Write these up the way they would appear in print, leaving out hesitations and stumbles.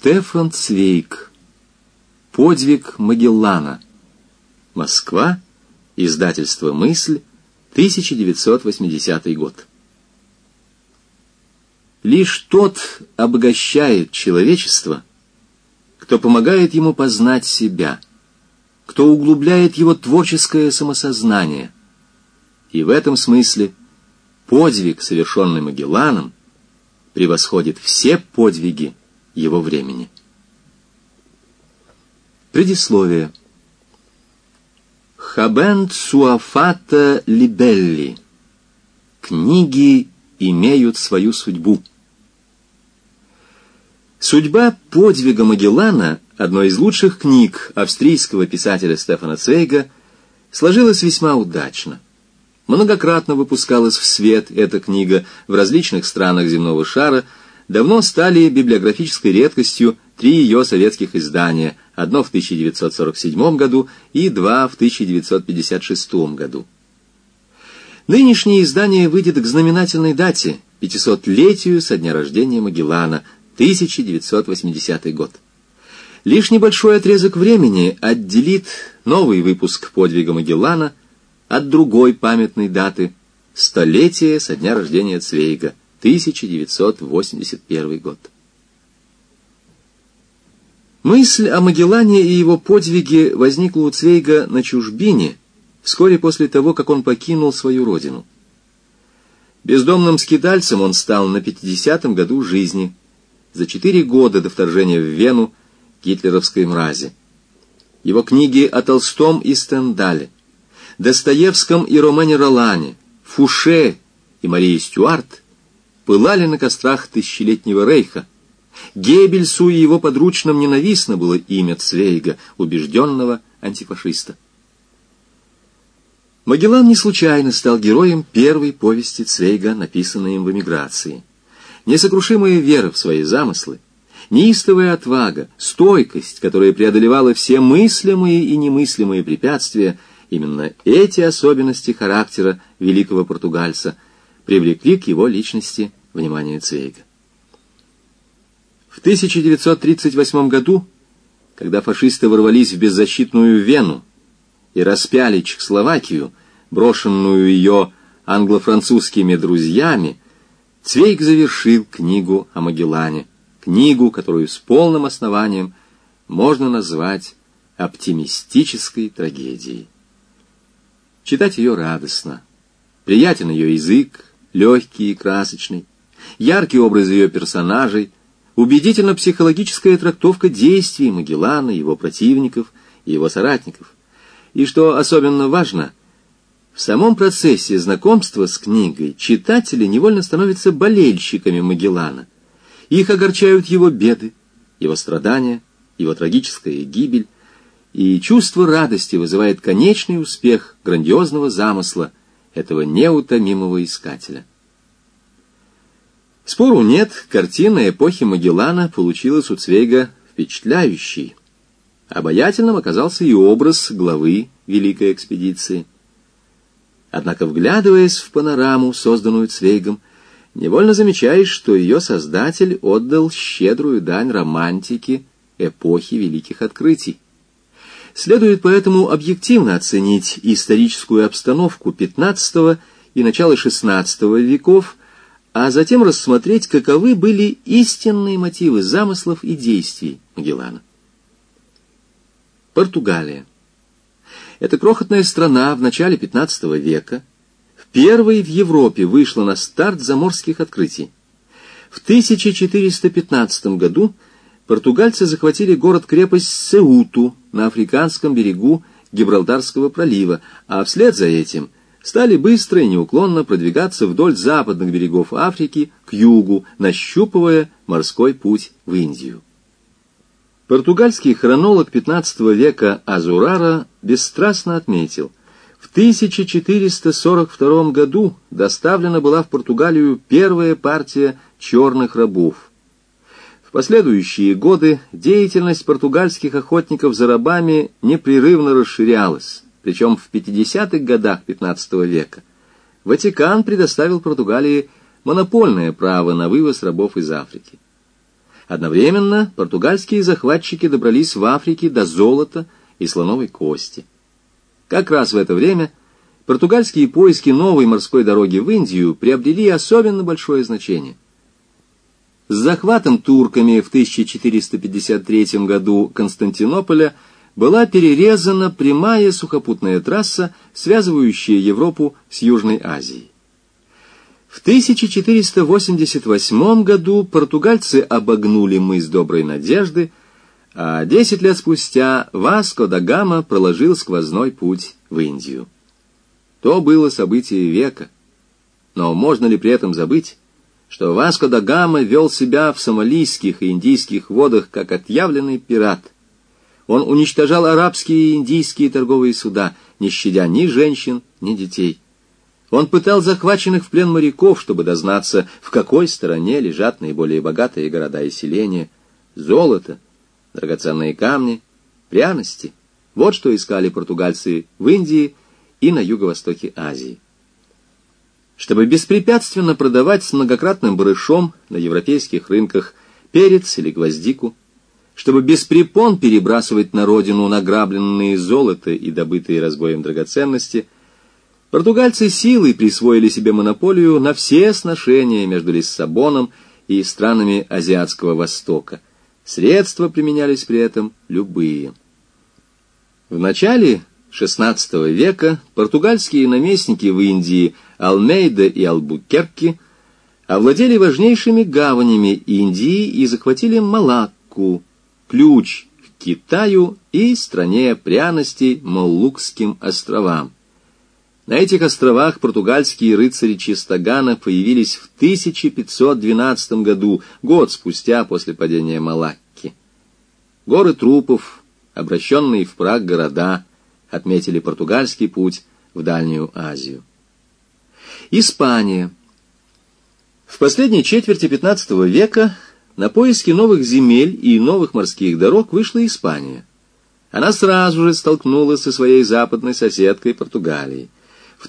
Стефан Цвейг. Подвиг Магеллана. Москва. Издательство «Мысль», 1980 год. Лишь тот обогащает человечество, кто помогает ему познать себя, кто углубляет его творческое самосознание. И в этом смысле подвиг, совершенный Магелланом, превосходит все подвиги его времени. Предисловие. Хабент суафата либелли. Книги имеют свою судьбу. Судьба подвига Магеллана, одной из лучших книг австрийского писателя Стефана Цвейга, сложилась весьма удачно. Многократно выпускалась в свет эта книга в различных странах земного шара, давно стали библиографической редкостью 3 ее советских издания, одно в 1947 году и 2 в 1956 году. Нынешнее издание выйдет к знаменательной дате, 500-летию со дня рождения Магеллана, 1980 год. Лишь небольшой отрезок времени отделит новый выпуск подвига Магеллана от другой памятной даты – 100-летие со дня рождения Цвейга, 1981 год. Мысль о Магеллане и его подвиге возникла у Цвейга на чужбине вскоре после того, как он покинул свою родину. Бездомным скитальцем он стал на 50-м году жизни, за 4 года до вторжения в Вену гитлеровской мрази. Его книги о Толстом и Стендале, Достоевском и Ромене Ролане, Фуше и Марии Стюарт пылали на кострах тысячелетнего рейха. Геббельсу и его подручным ненавистно было имя Цвейга, убежденного антифашиста. Магеллан не случайно стал героем первой повести Цвейга, написанной им в эмиграции. Несокрушимая вера в свои замыслы, неистовая отвага, стойкость, которая преодолевала все мыслимые и немыслимые препятствия, именно эти особенности характера великого португальца привлекли к его личности внимание Цвейга. В 1938 году, когда фашисты ворвались в беззащитную Вену и распяли Чехословакию, брошенную ее англо-французскими друзьями, Цвейг завершил книгу о Магеллане, книгу, которую с полным основанием можно назвать оптимистической трагедией. Читать ее радостно. Приятен ее язык, легкий и красочный, яркий образ ее персонажей, убедительна психологическая трактовка действий Магеллана, его противников и его соратников. И, что особенно важно, в самом процессе знакомства с книгой читатели невольно становятся болельщиками Магеллана. Их огорчают его беды, его страдания, его трагическая гибель, и чувство радости вызывает конечный успех грандиозного замысла этого неутомимого искателя. Спору нет, картина эпохи Магеллана получилась у Цвейга впечатляющей. Обаятельным оказался и образ главы Великой экспедиции. Однако, вглядываясь в панораму, созданную Цвейгом, невольно замечаешь, что ее создатель отдал щедрую дань романтике эпохи великих открытий. Следует поэтому объективно оценить историческую обстановку XV и начала XVI веков, а затем рассмотреть, каковы были истинные мотивы замыслов и действий Магеллана. Португалия. Эта крохотная страна в начале XV века первой в Европе вышла на старт заморских открытий. В 1415 году португальцы захватили город-крепость Сеуту на африканском берегу Гибралтарского пролива, а вслед за этим стали быстро и неуклонно продвигаться вдоль западных берегов Африки к югу, нащупывая морской путь в Индию. Португальский хронолог XV века Азурара бесстрастно отметил: в 1442 году доставлена была в Португалию первая партия черных рабов. В последующие годы деятельность португальских охотников за рабами непрерывно расширялась, причем в 50-х годах XV века Ватикан предоставил Португалии монопольное право на вывоз рабов из Африки. Одновременно португальские захватчики добрались в Африке до золота и слоновой кости. Как раз в это время португальские поиски новой морской дороги в Индию приобрели особенно большое значение. С захватом турками в 1453 году Константинополя была перерезана прямая сухопутная трасса, связывающая Европу с Южной Азией. В 1488 году португальцы обогнули мыс Доброй Надежды, а 10 лет спустя Васко да Гама проложил сквозной путь в Индию. То было событие века. Но можно ли при этом забыть, что Васко да Гама вел себя в сомалийских и индийских водах как отъявленный пират? Он уничтожал арабские и индийские торговые суда, не щадя ни женщин, ни детей. Он пытал захваченных в плен моряков, чтобы дознаться, в какой стороне лежат наиболее богатые города и селения. Золото, драгоценные камни, пряности — вот что искали португальцы в Индии и на юго-востоке Азии. Чтобы беспрепятственно продавать с многократным барышом на европейских рынках перец или гвоздику, чтобы без препон перебрасывать на родину награбленные золото и добытые разбоем драгоценности, португальцы силой присвоили себе монополию на все сношения между Лиссабоном и странами Азиатского Востока. Средства применялись при этом любые. В начале XVI века португальские наместники в Индии Алмейда и Албукерки овладели важнейшими гаванями Индии и захватили Малакку, ключ к Китаю и стране пряностей Молукским островам. На этих островах португальские рыцари Чистогана появились в 1512 году, год спустя после падения Малакки. Горы трупов, обращенные в прах города, отметили португальский путь в Дальнюю Азию. Испания. В последней четверти XV века на поиски новых земель и новых морских дорог вышла Испания. Она сразу же столкнулась со своей западной соседкой Португалией. В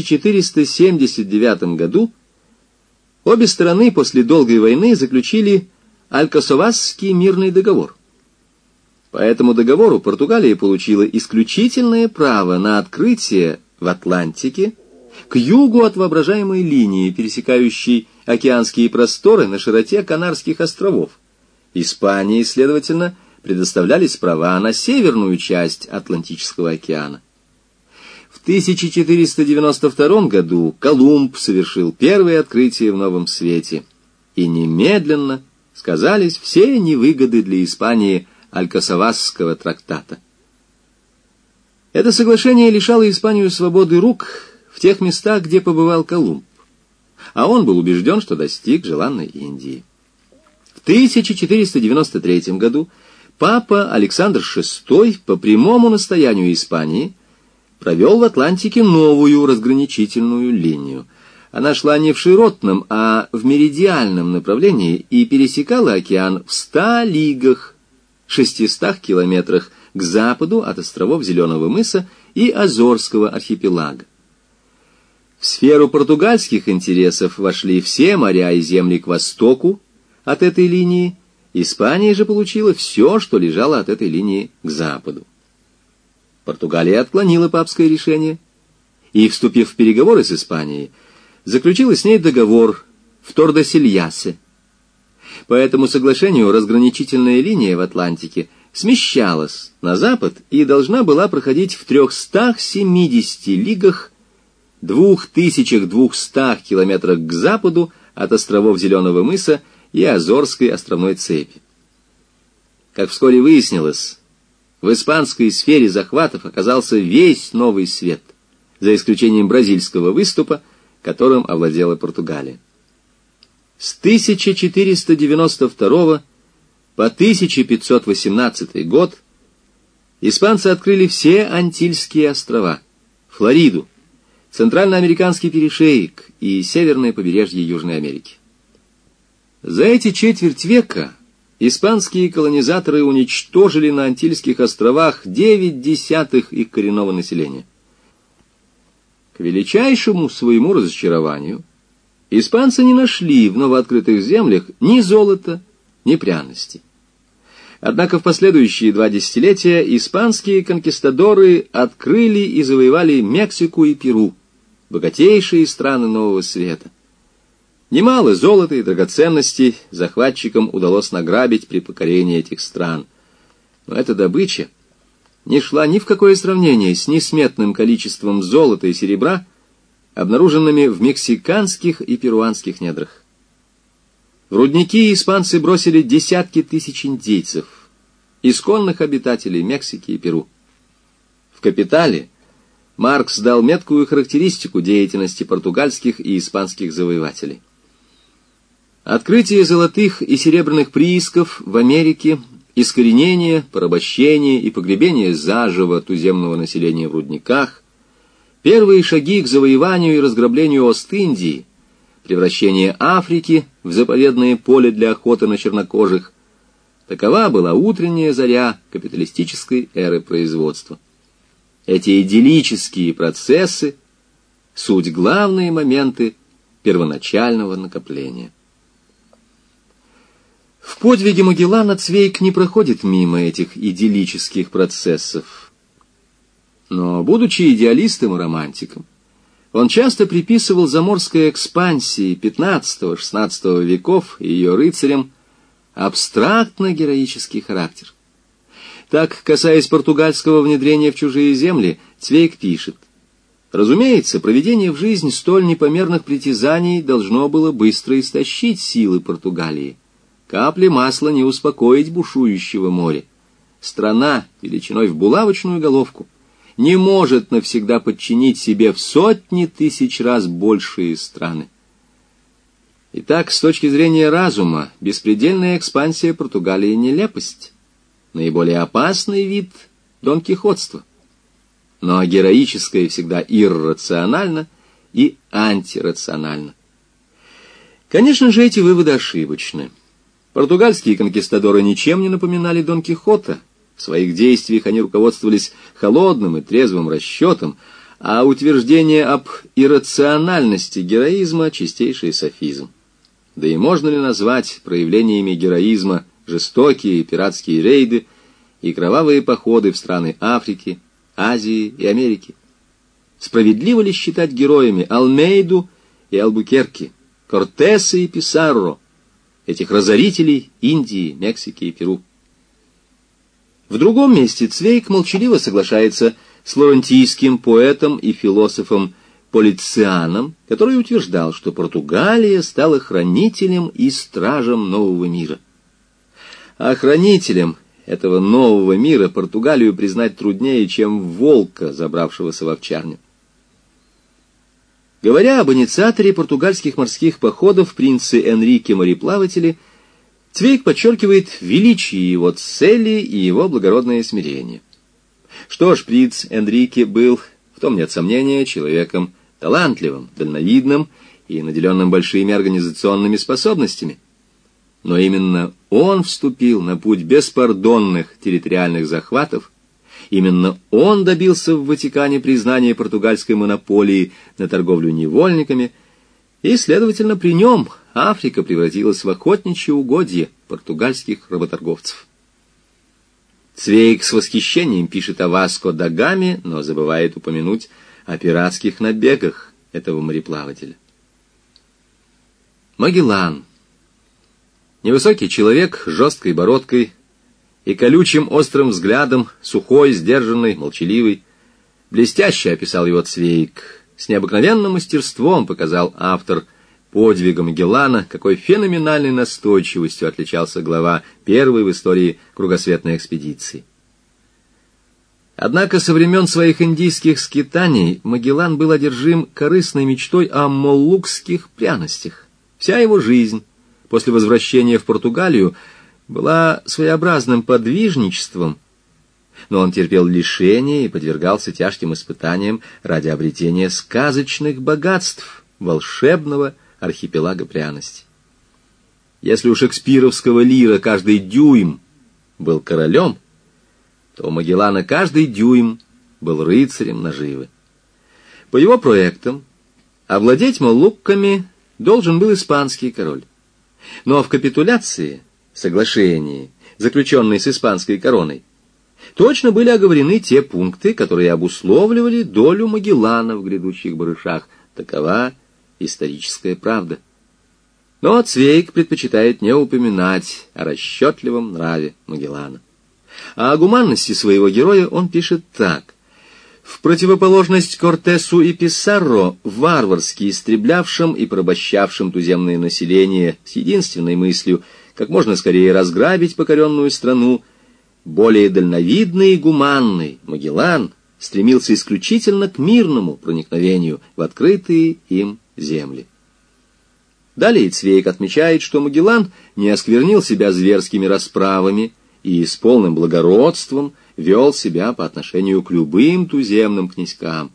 1479 году обе стороны после долгой войны заключили Алькасовасский мирный договор. По этому договору Португалия получила исключительное право на открытие в Атлантике к югу от воображаемой линии, пересекающей океанские просторы на широте Канарских островов. Испании, следовательно, предоставлялись права на северную часть Атлантического океана. В 1492 году Колумб совершил первое открытие в Новом Свете, и немедленно сказались все невыгоды для Испании Алькасовасского трактата. Это соглашение лишало Испанию свободы рук в тех местах, где побывал Колумб, а он был убежден, что достиг желанной Индии. В 1493 году папа Александр VI по прямому настоянию Испании провел в Атлантике новую разграничительную линию. Она шла не в широтном, а в меридиальном направлении и пересекала океан в 100 лигах, 600 километрах к западу от островов Зеленого мыса и Азорского архипелага. В сферу португальских интересов вошли все моря и земли к востоку от этой линии, Испания же получила все, что лежало от этой линии к западу. Португалия отклонила папское решение и, вступив в переговоры с Испанией, заключила с ней договор в Тордесильясе. По этому соглашению разграничительная линия в Атлантике смещалась на запад и должна была проходить в 370 лигах, 2200 километрах к западу от островов Зеленого мыса и Азорской островной цепи. Как вскоре выяснилось, в испанской сфере захватов оказался весь Новый Свет, за исключением бразильского выступа, которым овладела Португалия. С 1492 по 1518 год испанцы открыли все Антильские острова, Флориду, Центральноамериканский перешеек и северное побережье Южной Америки. За эти четверть века испанские колонизаторы уничтожили на Антильских островах 0,9 их коренного населения. К величайшему своему разочарованию, испанцы не нашли в новооткрытых землях ни золота, ни пряностей. Однако в последующие 2 десятилетия испанские конкистадоры открыли и завоевали Мексику и Перу, богатейшие страны Нового Света. Немало золота и драгоценностей захватчикам удалось награбить при покорении этих стран. Но эта добыча не шла ни в какое сравнение с несметным количеством золота и серебра, обнаруженными в мексиканских и перуанских недрах. В рудники испанцы бросили десятки тысяч индейцев, исконных обитателей Мексики и Перу. В «Капитале» Маркс дал меткую характеристику деятельности португальских и испанских завоевателей. Открытие золотых и серебряных приисков в Америке, искоренение, порабощение и погребение заживо туземного населения в рудниках, первые шаги к завоеванию и разграблению Ост-Индии, превращение Африки в заповедное поле для охоты на чернокожих — такова была утренняя заря капиталистической эры производства. Эти идиллические процессы — суть главные моменты первоначального накопления. В подвиге Магеллана Цвейг не проходит мимо этих идиллических процессов. Но, будучи идеалистом и романтиком, он часто приписывал заморской экспансии XV-XVI веков и ее рыцарям абстрактно-героический характер. Так, касаясь португальского внедрения в чужие земли, Цвейг пишет: «Разумеется, проведение в жизнь столь непомерных притязаний должно было быстро истощить силы Португалии. Капли масла не успокоить бушующего моря. Страна, величиной в булавочную головку, не может навсегда подчинить себе в сотни тысяч раз большие страны». Итак, с точки зрения разума, беспредельная экспансия Португалии — нелепость. Наиболее опасный вид — донкихотство. Но героическое всегда иррационально и антирационально. Конечно же, эти выводы ошибочны. Португальские конкистадоры ничем не напоминали Дон Кихота. В своих действиях они руководствовались холодным и трезвым расчетом, а утверждение об иррациональности героизма — чистейший софизм. Да и можно ли назвать проявлениями героизма жестокие пиратские рейды и кровавые походы в страны Африки, Азии и Америки? Справедливо ли считать героями Алмейду и Албукерки, Кортеса и Писарро, этих разорителей Индии, Мексики и Перу? В другом месте Цвейг молчаливо соглашается с лорентийским поэтом и философом Полицианом, который утверждал, что Португалия стала хранителем и стражем нового мира. А хранителем этого нового мира Португалию признать труднее, чем волка, забравшегося в овчарню. Говоря об инициаторе португальских морских походов, принце Энрике Мореплавателе, Цвейг подчеркивает величие его цели и его благородное смирение. Что ж, принц Энрике был, в том нет сомнения, человеком талантливым, дальновидным и наделенным большими организационными способностями. Но именно он вступил на путь беспардонных территориальных захватов, именно он добился в Ватикане признания португальской монополии на торговлю невольниками, и, следовательно, при нем Африка превратилась в охотничье угодье португальских работорговцев. Цвейг с восхищением пишет о Васко да Гаме, но забывает упомянуть о пиратских набегах этого мореплавателя. Магеллан. Невысокий человек с жесткой бородкой и колючим острым взглядом, сухой, сдержанный, молчаливый. Блестяще описал его Цвейг. С необыкновенным мастерством показал автор подвига Магеллана, какой феноменальной настойчивостью отличался глава первой в истории кругосветной экспедиции. Однако со времен своих индийских скитаний Магеллан был одержим корыстной мечтой о моллукских пряностях. Вся его жизнь после возвращения в Португалию была своеобразным подвижничеством, но он терпел лишения и подвергался тяжким испытаниям ради обретения сказочных богатств волшебного архипелага пряностей. Если у шекспировского Лира каждый дюйм был королем, то у Магеллана каждый дюйм был рыцарем наживы. По его проектам овладеть моллукками должен был испанский король. Но в капитуляции соглашении, заключенной с испанской короной, точно были оговорены те пункты, которые обусловливали долю Магеллана в грядущих барышах. Такова историческая правда. Но Цвейг предпочитает не упоминать о расчетливом нраве Магеллана. А о гуманности своего героя он пишет так. В противоположность Кортесу и Писарро, варварски истреблявшим и порабощавшим туземное население с единственной мыслью как можно скорее разграбить покоренную страну, более дальновидный и гуманный Магеллан стремился исключительно к мирному проникновению в открытые им земли. Далее Цвейг отмечает, что Магеллан не осквернил себя зверскими расправами и с полным благородством вел себя по отношению к любым туземным князькам.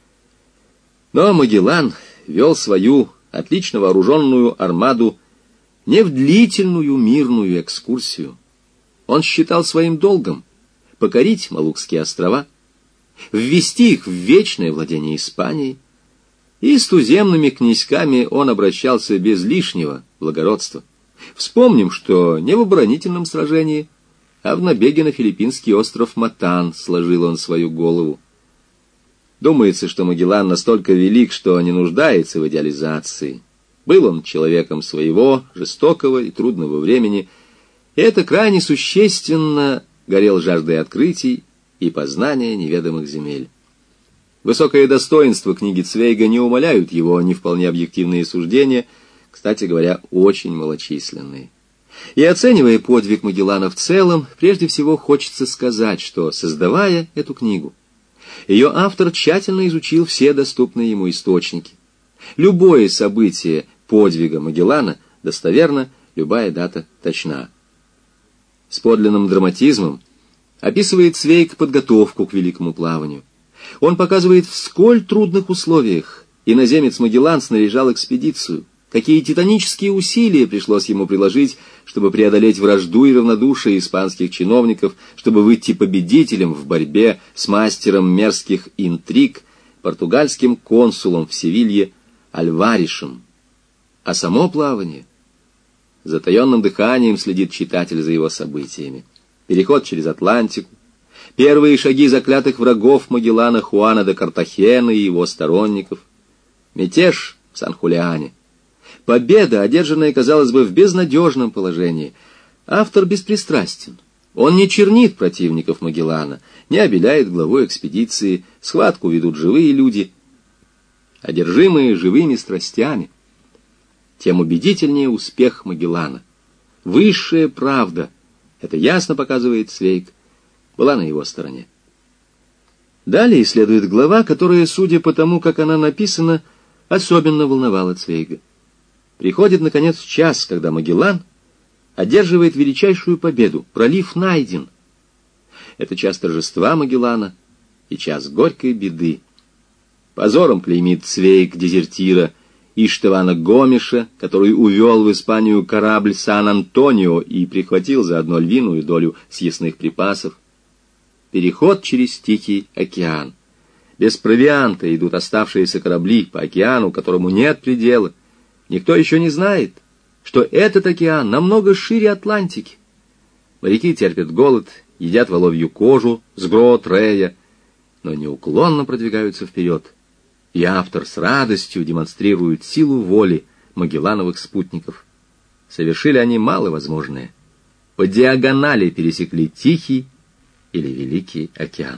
Но Магеллан вел свою отлично вооруженную армаду не в длительную мирную экскурсию. Он считал своим долгом покорить Малукские острова, ввести их в вечное владение Испанией, и с туземными князьками он обращался без лишнего благородства. Вспомним, что не в оборонительном сражении, а в набеге на филиппинский остров Матан сложил он свою голову. Думается, что Магеллан настолько велик, что не нуждается в идеализации. Был он человеком своего, жестокого и трудного времени, и это крайне существенно, горел жаждой открытий и познания неведомых земель. Высокое достоинство книги Цвейга не умаляют его не вполне объективные суждения, кстати говоря, очень малочисленные. И оценивая подвиг Магеллана в целом, прежде всего хочется сказать, что, создавая эту книгу, ее автор тщательно изучил все доступные ему источники. Любое событие подвига Магеллана достоверно, любая дата точна. С подлинным драматизмом описывает Цвейг подготовку к великому плаванию. Он показывает, в сколь трудных условиях иноземец Магеллан снаряжал экспедицию, какие титанические усилия пришлось ему приложить, чтобы преодолеть вражду и равнодушие испанских чиновников, чтобы выйти победителем в борьбе с мастером мерзких интриг, португальским консулом в Севилье Альваришем. А само плавание? Затаенным дыханием следит читатель за его событиями. Переход через Атлантику, первые шаги заклятых врагов Магеллана Хуана де Картахена и его сторонников, мятеж в Сан-Хулиане, победа, одержанная, казалось бы, в безнадежном положении. Автор беспристрастен. Он не чернит противников Магеллана, не обеляет главу экспедиции, схватку ведут живые люди, одержимые живыми страстями. Тем убедительнее успех Магеллана. Высшая правда, это ясно показывает Цвейг, была на его стороне. Далее следует глава, которая, судя по тому, как она написана, особенно волновала Цвейга. Приходит, наконец, час, когда Магеллан одерживает величайшую победу, пролив найден. Это час торжества Магеллана и час горькой беды. Позором клеймит Цвейг дезертира Иштевана Гомеша, который увел в Испанию корабль Сан-Антонио и прихватил заодно львиную долю съестных припасов. Переход через Тихий океан. Без провианта идут оставшиеся корабли по океану, которому нет предела. Никто еще не знает, что этот океан намного шире Атлантики. Моряки терпят голод, едят воловью кожу с грот Рея, но неуклонно продвигаются вперед. И автор с радостью демонстрирует силу воли Магеллановых спутников. Совершили они маловозможное. По диагонали пересекли Тихий или Великий океан.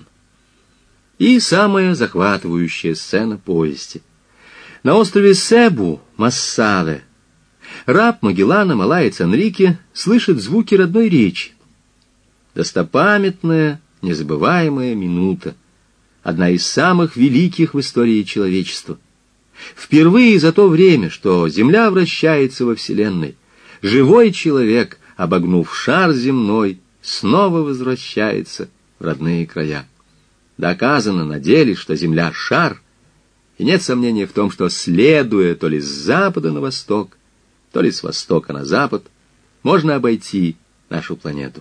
И самая захватывающая сцена повести. На острове Себу, Массаве, раб Магеллана, малаец Энрике, слышит звуки родной речи. Достопамятная, незабываемая минута. Одна из самых великих в истории человечества. Впервые за то время, что Земля вращается во Вселенной, живой человек, обогнув шар земной, снова возвращается в родные края. Доказано на деле, что Земля — шар, и нет сомнения в том, что, следуя то ли с запада на восток, то ли с востока на запад, можно обойти нашу планету.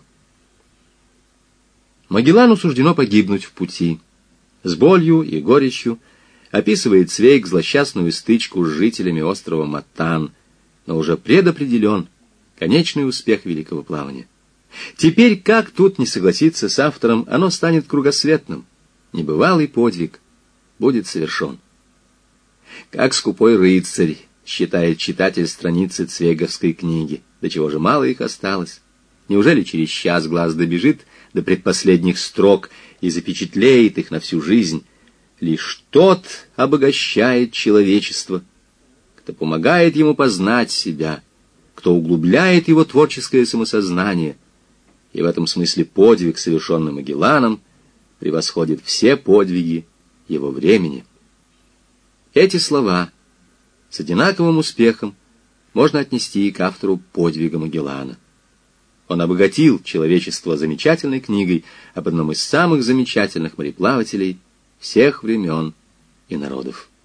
Магеллану суждено погибнуть в пути. С болью и горечью описывает Цвейг злосчастную стычку с жителями острова Матан, но уже предопределен конечный успех великого плавания. Теперь, как тут не согласиться с автором, оно станет кругосветным. Небывалый подвиг будет совершен. Как скупой рыцарь, считает читатель страницы цвейговской книги. До чего же мало их осталось? Неужели через час глаз добежит до предпоследних строк и запечатлеет их на всю жизнь? Лишь тот обогащает человечество, кто помогает ему познать себя, кто углубляет его творческое самосознание. И в этом смысле подвиг, совершенный Магелланом, превосходит все подвиги его времени. Эти слова с одинаковым успехом можно отнести и к автору подвига Магеллана. Он обогатил человечество замечательной книгой об одном из самых замечательных мореплавателей всех времен и народов.